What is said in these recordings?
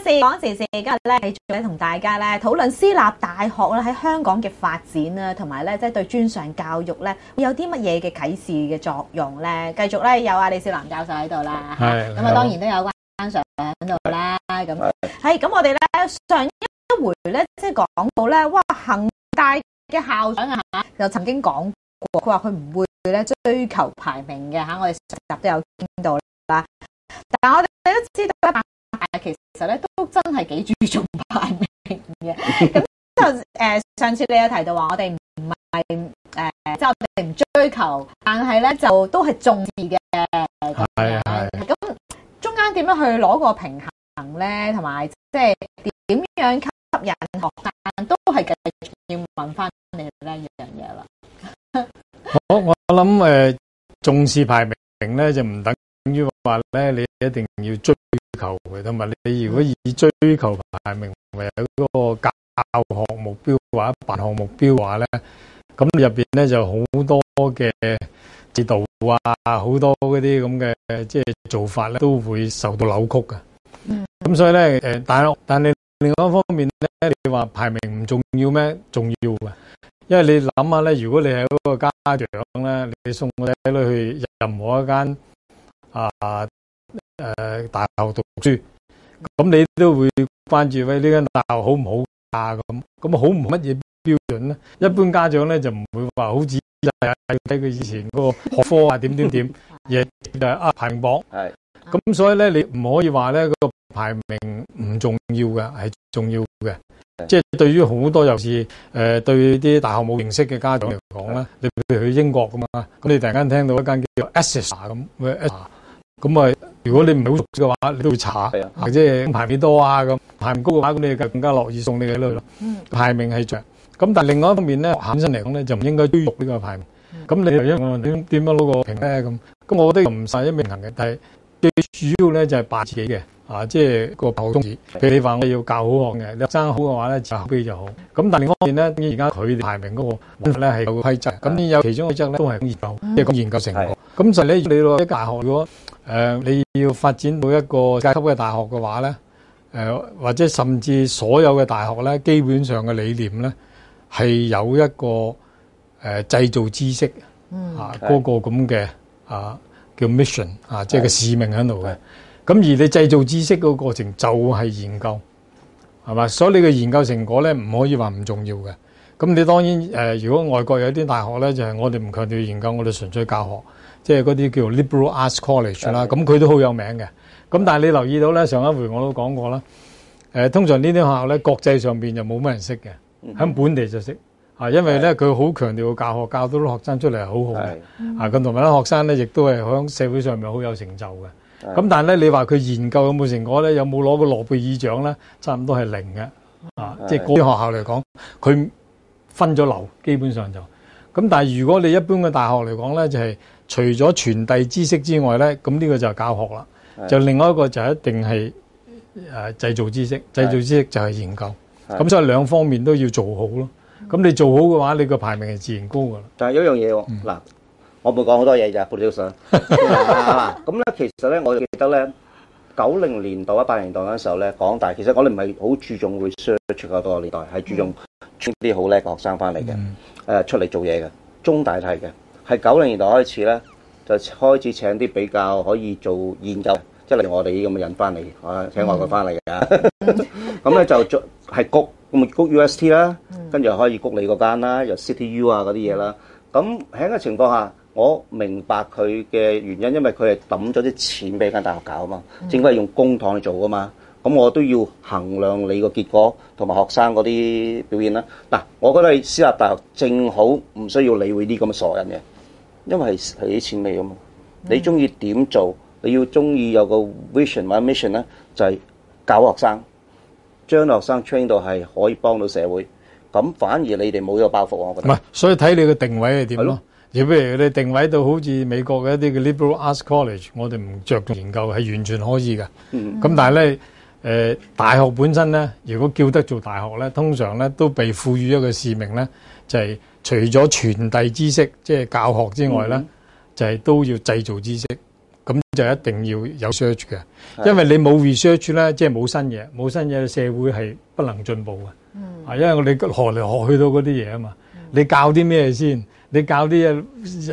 講時事，今日咧繼續咧同大家咧討論私立大學咧喺香港嘅發展啦，同埋咧即係對專上教育咧有啲乜嘢嘅啟示嘅作用咧。繼續咧有阿李少南教授喺度啦，咁啊當然都有關Sir喺度啦。咁係咁，我哋咧上一回咧即係講到咧，哇恒大嘅校長啊就曾經講過，佢話佢唔會咧追求排名嘅嚇，我哋上集都有傾到啦。但係我哋都知道咧。其實咧都真係幾注重排名嘅，咁就上次你有提到話我哋唔係即係我哋唔追求，但係咧就都係重視嘅。係咁中間點樣去攞個平衡咧？同埋即係點樣吸引學生，都係繼續要問翻你呢樣嘢啦。 我諗重視排名咧就唔等於話咧你一定要追求嘅，同埋你如果以追求排名為嗰個教學目標或者辦學目標嘅話咧，咁入邊咧就好多嘅制度啊，好多嗰啲咁嘅即係做法咧都會受到扭曲嘅。咁所以咧但係另外一方面咧，你話排名唔重要咩？重要嘅，因為你諗下咧，如果你係嗰個家長咧，你送個仔女去任何一間大學讀書，咁你都會關注喂呢間大學好唔好啊？咁好唔乜嘢標準咧？一般家長咧就唔會話好似睇佢以前嗰個學科啊點，嘢就係排名榜。係咁，所以咧你唔可以話咧嗰個排名唔重要嘅，係重要嘅。即係對於好多尤其是對啲大學冇認識嘅家長嚟講咧，你譬如去英國咁嘛，咁你突然間聽到一間叫做 Exeter 咁啊，如果你唔係好熟嘅話，你都會查，或者排幾多啊咁，排唔高嘅話，咁你就更加樂意送你嘅女咯。排名係着，咁但係另外一方面咧，學校本身嚟講咧就唔應該追逐呢個排名。咁你又因為點樣攞個評咧咁我覺得唔晒一平衡嘅，但係最主要咧就係扮自己嘅。即係個教學宗旨。譬如你話我要教好學嘅，你學生好嘅話咧，就口碑就好。咁但係另一方面咧，而家佢哋排名嗰個咧係有個規則。咁有其中規則咧都係研究，即係講研究成果。咁就你落一大學，如果你要發展到一個世界級嘅大學嘅話咧，或者甚至所有嘅大學咧，基本上嘅理念咧係有一個製造知識嗰個咁嘅叫 mission 即係個使命喺度嘅。咁而你製造知識嗰個過程就係研究，係嘛？所以你嘅研究成果咧唔可以話唔重要嘅。咁你當然如果外國有啲大學咧，就係我哋唔強調研究，我哋純粹教學，即係嗰啲叫 liberal arts college 啦。咁佢都好有名嘅。咁但係你留意到咧，上一回我都講過啦。通常呢啲學校咧，國際上邊就冇乜人識嘅，喺本地就識。因為咧佢好強調教學，教到啲學生出嚟係好好嘅。咁同埋啲學生咧，亦都係喺社會上面好有成就嘅。咁但係咧，你話佢研究有冇成果咧？有冇攞過諾貝爾獎咧？差唔多係零嘅，即係嗰啲學校嚟講，佢分咗流，基本上就咁。但係如果你一般嘅大學嚟講咧，就係除咗傳遞知識之外咧，咁呢個就係教學啦。就另外一個就一定係製造知識，製造知識就係研究。咁所以兩方面都要做好咯。咁你做好嘅話，你個排名係自然高噶啦。 但係有一樣嘢嗱。我冇講好多嘢咋，報料上。咁咧，其實咧，我記得咧，90年代、80年代嗰陣時候咧，港大其實我哋唔係好注重 research 嗰個年代，係注重啲好叻嘅學生翻嚟嘅，出嚟做嘢嘅。中大係嘅，係90年代開始咧，就開始請啲比較可以做研究，即係例如我哋呢咁嘅人翻嚟，請外國翻嚟嘅。咁咧就做係谷UST 啦，跟住可以谷你嗰間啦，又 CityU 啊嗰啲嘢啦。咁喺個情況下，我明白佢嘅原因，因為佢係抌咗啲錢俾間大學搞啊嘛，政府係用公帑去做噶嘛，咁我都要衡量你個結果同埋學生嗰啲表現啦。嗱，我覺得私立大學正好唔需要理會啲咁嘅傻人嘅，因為係啲錢嚟噶嘛。你中意點做，你要中意有個 vision 或者 mission 咧，就係教學生，將學生 train 到係可以幫到社會。咁反而你哋冇呢個包袱，我覺得。唔係，所以睇你嘅定位係點咯。如果譬如你定位到好似美國嘅一啲嘅 liberal arts college，我哋唔着重研究係完全可以嘅。咁但係咧，大學本身咧，如果叫得做大學咧，通常咧都被賦予一個使命咧，就係除咗傳遞知識，即係教學之外咧，就係都要製造知識。 咁就一定要有 research 嘅，因為你冇 research 咧，即係冇新嘢，冇新嘢，社會係不能進步嘅。因為我哋學嚟學去到嗰啲嘢啊嘛，你教啲咩先？你教啲嘢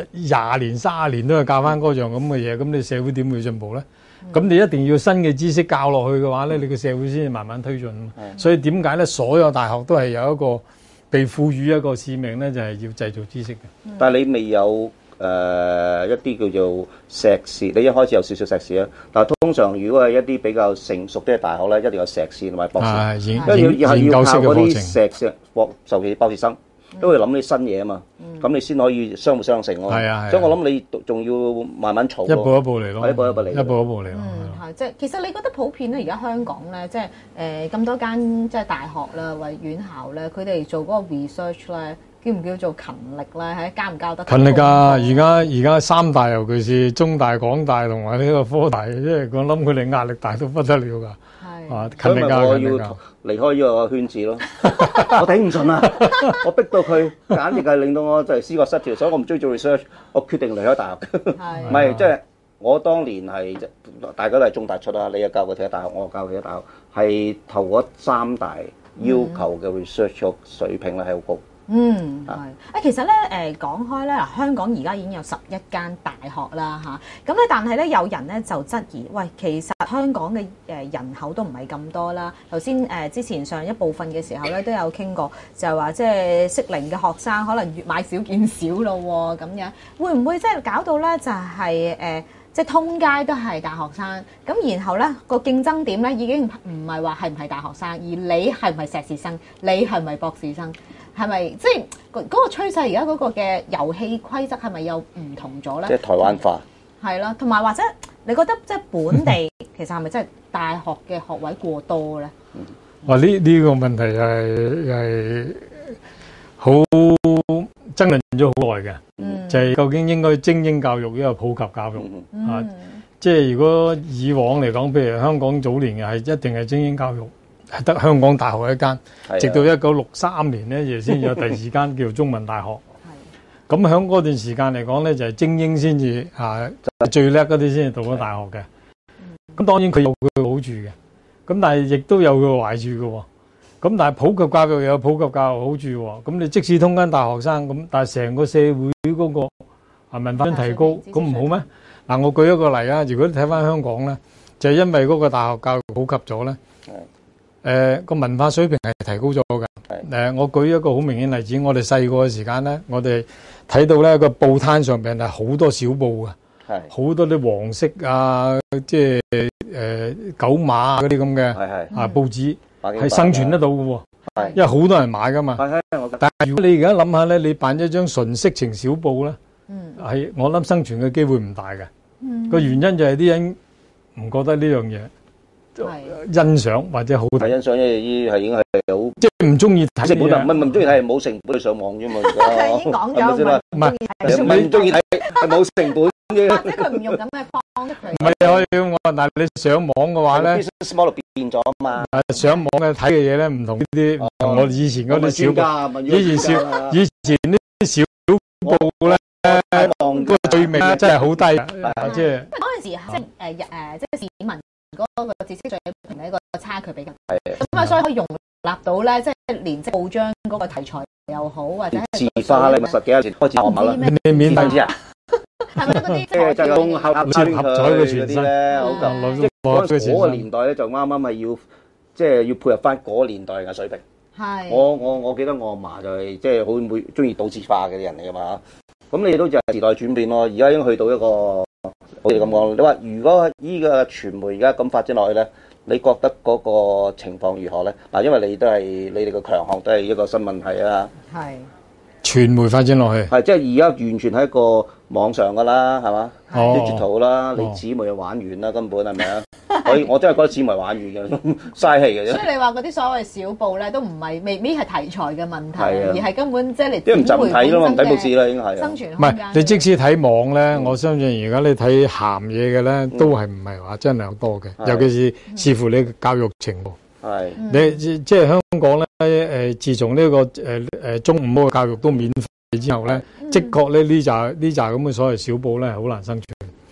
20年、30年都係教翻嗰樣咁嘅嘢，咁你社會點會進步咧？咁你一定要新嘅知識教落去嘅話咧，你個社會先至慢慢推進。所以點解咧？所有大學都係有一個被賦予一個使命咧，就係要製造知識嘅。 但係你未有一啲叫做碩士，你一開始有少少碩士啊。但係通常如果係一啲比較成熟啲嘅大學咧，一定有碩士同埋博士，因為要靠嗰啲碩士尤其博士生。都會諗啲新嘢啊嘛，咁你先可以相輔相成咯。所以我諗你仲要慢慢儲， 一步一步嚟咯， 一步一步嚟， 一步一步嚟咯。 係即係其實你覺得普遍咧，而家香港咧，即係咁多間即係大學啦或者院校咧，佢哋做嗰個 research 咧，叫唔叫做勤力咧？係交唔交得？ 勤力㗎！而家三大尤其是中大、港大同埋呢個科大，即係我諗佢哋壓力大到不得了㗎。 勤力㗎！我要離開呢個圈子咯，我頂唔順啊！我逼到佢，簡直係令到我就係思覺失調，所以我唔中意做 research， 我決定離開大學。唔係即係我當年係大家都係中大出啦，你又教過其他大學，我又教過其他大學，係頭嗰三大要求嘅 research 水平咧係好高。 係其實咧講開咧嗱，香港而家已經有11間大學啦嚇，咁咧但係咧有人咧就質疑，喂，其實香港嘅人口都唔係咁多啦。頭先之前上一部分嘅時候咧都有傾過，就係話即係適齡嘅學生可能越買少見少咯喎，咁樣會唔會即係搞到咧就係即係通街都係大學生，咁然後咧個競爭點咧已經唔係話係唔係大學生，而你係唔係碩士生，你係咪博士生？係咪即係嗰個趨勢？而家嗰個嘅遊戲規則係咪又唔同咗咧？ 即係台灣化。 係啦，同埋或者你覺得即係本地其實係咪真係大學嘅學位過多咧？ 哇！呢個問題係好爭論咗好耐嘅，就係究竟應該精英教育抑或普及教育啊？即係如果以往嚟講，譬如香港早年嘅係一定係精英教育。係得香港大學一間，直到1963年咧，亦先有第二間叫做中文大學。咁喺嗰段時間嚟講咧，就係精英先至最叻嗰啲先至讀咗大學嘅。咁當然佢有佢好處嘅，咁但係亦都有佢壞處嘅喎。咁但係普及教育又有普及教育好處喎。咁你即使通間大學生咁，但係成個社會嗰個文化提高，咁唔好咩？嗱，我舉一個例啊，如果你睇翻香港咧，就係因為嗰個大學教育普及咗咧。個文化水平係提高咗㗎。我舉一個好明顯例子，我哋細個嘅時間咧，我哋睇到咧個報攤上邊係好多小報㗎，好多啲黃色啊，即係狗馬嗰啲咁嘅報紙係生存得到嘅喎，因為好多人買㗎嘛。但係如果你而家諗下咧，你辦一張純色情小報咧，係我諗生存嘅機會唔大嘅。個原因就係啲人唔覺得呢樣嘢。欣賞或者好睇， 欣賞呢係已經係好， 即係唔中意睇。 成本唔中意睇，冇成本去上網啫嘛。 已經講咗啦， 唔係唔中意睇，係冇成本嘅。 或者佢唔用咁嘅方式嚟。 唔係可以咁講，但係你上網嘅話咧 ，business model 變咗啊嘛。 上網嘅睇嘅嘢咧，唔同呢啲，同我以前嗰啲小報，以前啲小報咧，個水平真係好低，即係嗰陣時即係市民。嗰個知識水平嘅一個差距比較大，咁啊，所以可以容納到咧，即係連即係報章嗰個題材又好，或者字花咧，10幾年前開始學埋啦。 你免費知啊？ 係咪嗰啲即係就用合彩嘅傳新咧？好舊，即係嗰個年代咧，就啱啱係要即係要配合翻嗰個年代嘅水平。 係。 我記得我阿嫲就係即係好會中意倒字花嘅啲人嚟噶嘛。咁你都就係時代轉變咯，而家已經去到一個。好似咁講，你話如果依個傳媒而家咁發展落去咧，你覺得嗰個情況如何咧？嗱，因為你哋個強項都係一個新問題啊。係。 傳媒發展落去。 係，即係而家完全係一個網上噶啦，係嘛？digital 啦，你紙媒就玩完啦，根本係咪啊？我真係覺得紙媒玩完嘅，嘥氣嘅啫。 所以你話嗰啲所謂小報咧，都唔係未必係題材嘅問題，而係根本即係你。 啲人就唔睇咯嘛，唔睇報紙啦，已經係。 生存唔係，你即使睇網咧，我相信而家你睇鹹嘢嘅咧，都係唔係話真係好多嘅，尤其是視乎你嘅教育程度。 係。 你即係香港咧，自從呢個中午嗰個教育都免費之後咧，的確咧呢扎咁嘅所謂小報咧係好難生存。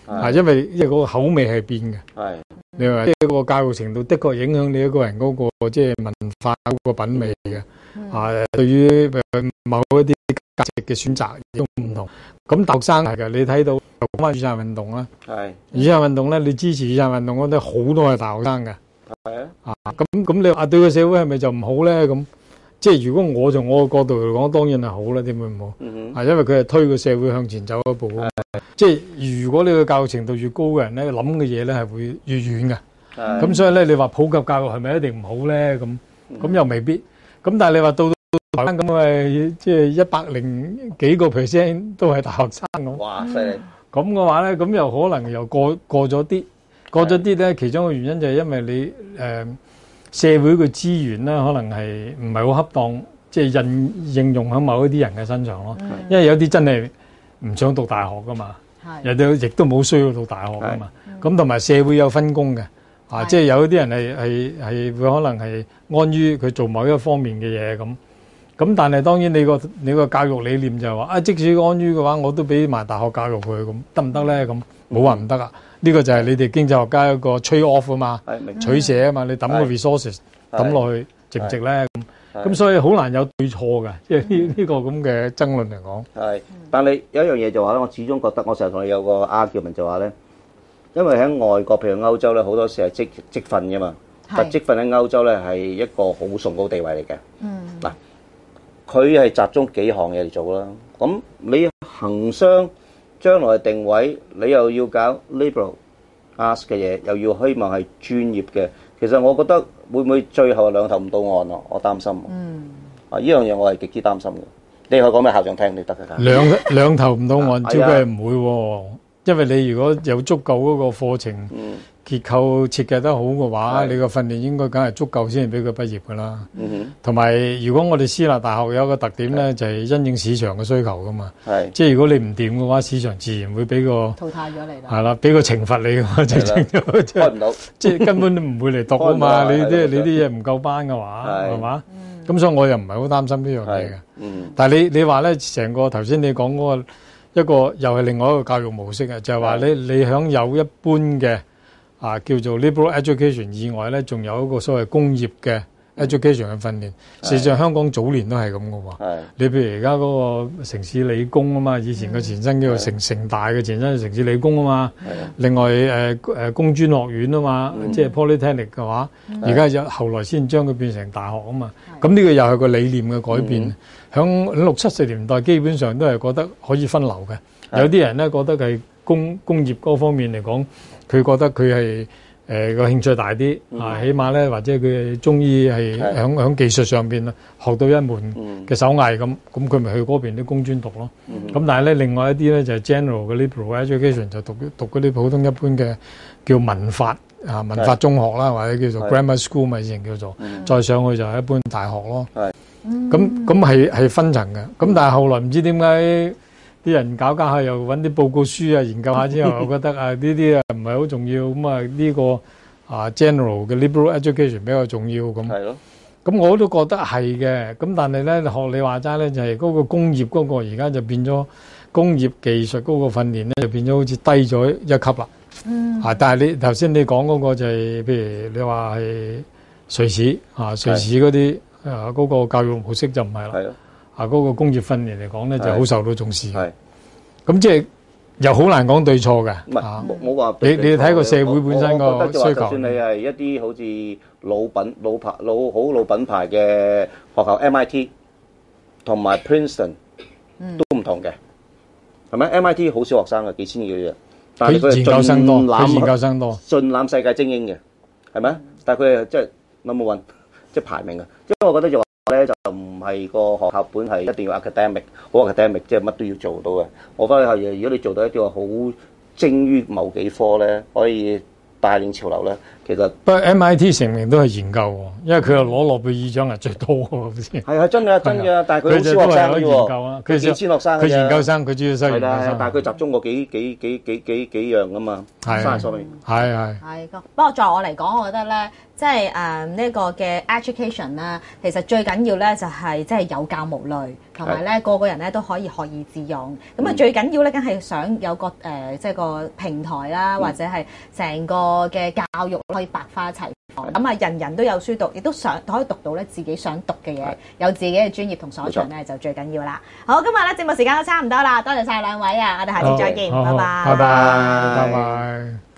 因為嗰個口味係變嘅。 係你話即係嗰個教育程度，的確影響你一個人嗰個即係文化嗰個品味嘅。對於某一啲價值嘅選擇都唔同。咁大學生係嘅，你睇到講翻雨傘運動啦，雨傘運動咧，你支持雨傘運動嗰啲好多係大學生嘅。係啊。咁你話對個社會係咪就唔好咧？咁即係如果我從我嘅角度嚟講，當然係好啦，點會唔好？因為佢係推個社會向前走一步。即係如果你個教育程度越高嘅人咧，諗嘅嘢咧係會越遠嘅。咁所以咧，你話普及教育係咪一定唔好咧？咁又未必。咁但係你話到台灣咁嘅，即係100幾個% 都係大學生咁。哇！犀利。咁嘅話咧，咁又可能又過咗啲。過咗啲咧，其中嘅原因就係因為你社會嘅資源咧，可能係唔係好恰當，即係應用喺某一啲人嘅身上咯。因為有啲真係唔想讀大學噶嘛，人哋亦都冇需要讀大學噶嘛。咁同埋社會有分工嘅，即係有啲人係會可能係安於佢做某一方面嘅嘢咁。咁但係當然你個教育理念就係話即使安於嘅話，我都俾埋大學教育佢咁得唔得咧？咁冇話唔得啊！呢個就係你哋經濟學家一個 trade off 啊嘛，取捨啊嘛，你抌個 resources 抌落去值唔值咧？咁所以好難有對錯嘅，即係呢個咁嘅爭論嚟講。係， 但係有一樣嘢就話咧，我始終覺得我成日同你有個 argument就話咧，因為喺外國譬如歐洲咧，好多時係積分嘅嘛，但積分喺歐洲咧係一個好崇高地位嚟嘅。嗱，佢係集中幾項嘢嚟做啦。咁你行商將來嘅定位，你又要搞 liberal arts 嘅嘢，又要希望係專業嘅。其實我覺得會唔會最後兩頭唔到岸咯？我擔心。呢樣嘢我係極之擔心嘅。你可以講俾校長聽，你得㗎。 兩頭唔到岸，照計唔會喎。因為你如果有足夠嗰個課程結構設計得好嘅話，你個訓練應該梗係足夠先俾佢畢業㗎啦。同埋如果我哋私立大學有一個特點咧，就係因應市場嘅需求㗎嘛。即係如果你唔掂嘅話，市場自然會俾個淘汰咗你啦。 係啦，俾個懲罰你㗎嘛， 開唔到， 即係根本都唔會嚟讀啊嘛。你啲嘢唔夠班嘅話，係嘛？咁所以我又唔係好擔心呢樣嘢嘅。但係你話咧，成個頭先你講嗰個一個又係另外一個教育模式啊，就係話你響有一般嘅叫做 liberal education 以外咧，仲有一個所謂工業嘅 education 嘅訓練。事實上香港早年都係咁嘅喎。你譬如而家嗰個城市理工啊嘛，以前個前身叫做城大嘅前身係城市理工啊嘛。另外工專學院啊嘛，即係 polytechnic 嘅話，而家後來先將佢變成大學啊嘛。咁呢個又係個理念嘅改變。響60、70年代基本上都係覺得可以分流嘅。有啲人咧覺得係工業嗰方面嚟講，佢覺得佢係個興趣大啲，起碼咧或者佢中意係響技術上邊學到一門嘅手藝咁佢咪去嗰邊啲工專讀咯。咁但係咧另外一啲咧就係 general 嘅 liberal education 就讀嗰啲普通一般嘅叫文法中學啦，或者叫做 grammar school 咪以前叫做，再上去就係一般大學咯。咁係分層嘅。咁但係後來唔知點解啲人搞下又揾啲報告書研究下之後，我覺得呢啲唔係好重要。咁呢個general 嘅 liberal education 比較重要咁。係咯。咁我都覺得係嘅。咁但係咧學你話齋咧，就係嗰個工業嗰個而家就變咗工業技術嗰個訓練咧，就變咗好似低咗一級啦。但係你頭先你講嗰個就係譬如你話係瑞士嗰啲。嗰個教育模式就唔係啦，嗰個工業訓練嚟講咧就好受到重視。咁即係又好難講對錯嘅。唔係冇話。你睇個社會本身個需求。就算你係一啲好似老品牌嘅學校 MIT 同埋 Princeton 都唔同嘅，係咪 MIT 好少學生嘅，幾千幾嘅，但係佢研究生多，盡攬世界精英嘅，係咪？但係佢係即係 number one。即係排名啊！因為我覺得就話咧，就唔係個學校本係一定要 academic， 好 academic， 即係乜都要做到嘅。我覺得係，如果你做到一啲話好精於某幾科咧，可以帶領潮流咧，其實不過 MIT 成名都係研究喎，因為佢又攞諾貝爾獎係最多喎，先係真嘅，但係佢好少學生嘅喎，佢幾千學生嘅，佢研究生佢主要收研究生，但係佢集中過幾樣噶嘛，係所謂係。 不過在我嚟講，我覺得咧，即係呢個嘅 education 咧，其實最緊要咧就係即係有教無類。 同埋咧個個人咧都可以學以致用。咁啊最緊要咧，梗係想有個即係個平台啦，或者係成個嘅教育可以百花齊放。咁啊人人都有書讀，亦都可以讀到咧自己想讀嘅嘢，有自己嘅專業同所長咧就最緊要啦。好，今日咧節目時間都差唔多啦，多謝晒兩位啊，我哋下次再見，拜拜， 拜拜，拜拜。